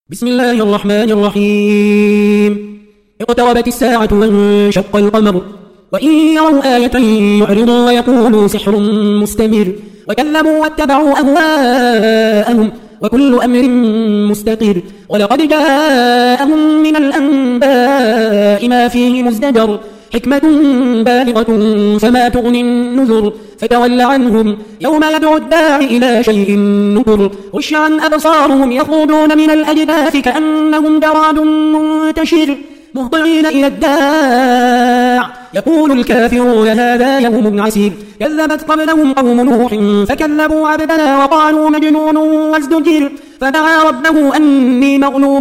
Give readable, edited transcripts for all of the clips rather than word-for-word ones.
بسم الله الرحمن الرحيم. اقتربت الساعة وانشق القمر وإن يروا آية يعرضوا ويقولوا سحر مستمر وكذبوا واتبعوا أهواءهم وكل أمر مستقر ولقد جاءهم من الأنباء ما فيه مزدجر حكمة بالغة فما تغني النذر فتول عنهم يوم يدعو الداعي إلى شيء نكر خش عن أبصارهم يخرجون من الأجداث كأنهم جراد منتشر مهطعين إلى الداع يقول الكافرون هذا يوم عسير كذبت قبلهم قوم نوح فكذبوا عبدنا وقالوا مجنون وازدجر فدعا ربه أني مغلوب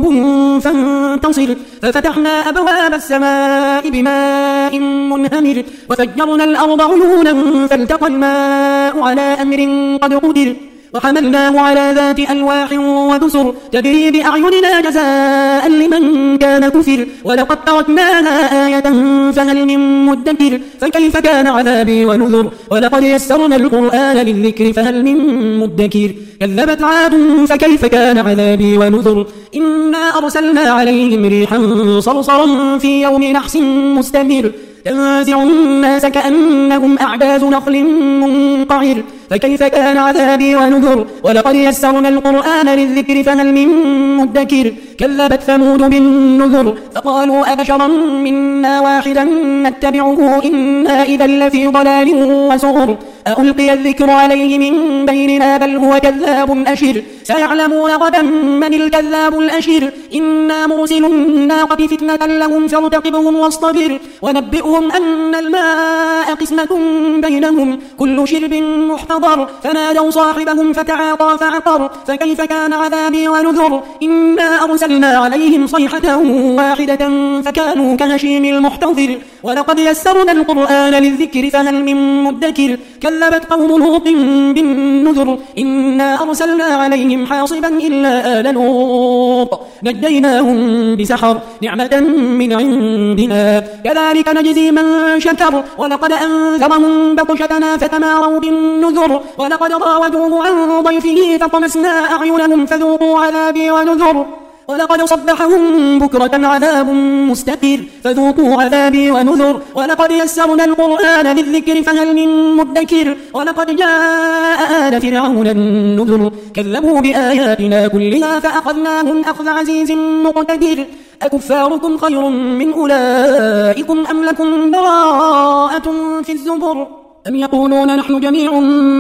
فانتصر ففتحنا أبواب السماء بماء منهمر وفجرنا الأرض عيونا فالتقى الماء على أمر قد قدر وحملناه على ذات ألواح ودسر تجري بأعيننا جزاء لمن كان كفر ولقد تركناها آية فهل من مدكر فكيف كان عذابي ونذر ولقد يسرنا القرآن للذكر فهل من مدكر كذبت عاد فكيف كان عذابي ونذر إنا أرسلنا عليهم ريحا صرصرا في يوم نحس مستمر تنزع الناس كأنهم أعجاز نخل منقعر فكيف كان عذابي ونذر ولقد يسرنا القرآن للذكر فهل من مدكر كذبت ثمود بالنذر فقالوا أبشرا منا واحدا نتبعه إنا إذا لفي ضلال وسعر ألقي الذكر عليه من بيننا بل هو كذاب أشر سيعلمون غدا من الكذاب الأشر إنا مرسل الناقة فتنة لهم فارتقبهم واصطبر ونبئهم أن الماء قسمة بينهم كل شرب محتضر فنادوا صاحبهم فتعاطى فعقر فكيف كان عذابي ونذر إنا أرسلنا عليهم صيحة واحدة فكانوا كهشيم المحتضر ولقد يسرنا القرآن للذكر فهل من مدكر كذبت قوم لوط بالنذر إنا أرسلنا عليهم حاصبا إلا آل لوط نجيناهم بسحر نعمة من عندنا كذلك نجزي من شكر ولقد أنذرهم بطشتنا فتماروا بالنذر ولقد راودوه عن ضيفه فطمسنا أعينهم فذوقوا عذابي ونذر ولقد صبحهم بكرة عذاب مستقر فذوقوا عذابي ونذر ولقد يسرنا القرآن للذكر فهل من مدكر ولقد جاء آل فرعون النذر كذبوا بآياتنا كلها فأخذناهم أخذ عزيز مقتدر أكفاركم خير من أولئكم أم لكم براءة في الزبر أم يقولون نحن جميع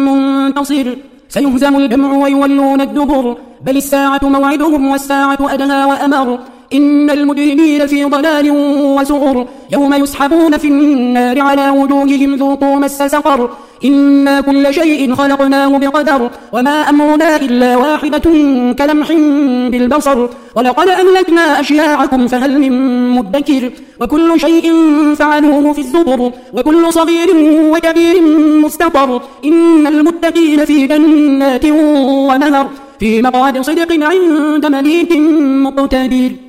منتصر سيهزم الجمع ويولون الدبر بل الساعة موعدهم والساعة أدهى وأمر إن المجرمين في ضلال وسعر يوم يسحبون في النار على وجوههم ذوقوا مس سقر إنا كل شيء خلقناه بقدر وما أمرنا إلا واحدة كلمح بالبصر ولقد أهلكنا أشياعكم فهل من مدكر وكل شيء فعلوه في الزبر وكل صغير وكبير مستقر إن المتقين في جنات ونهر في مقعد صدق عند مليك مقتدر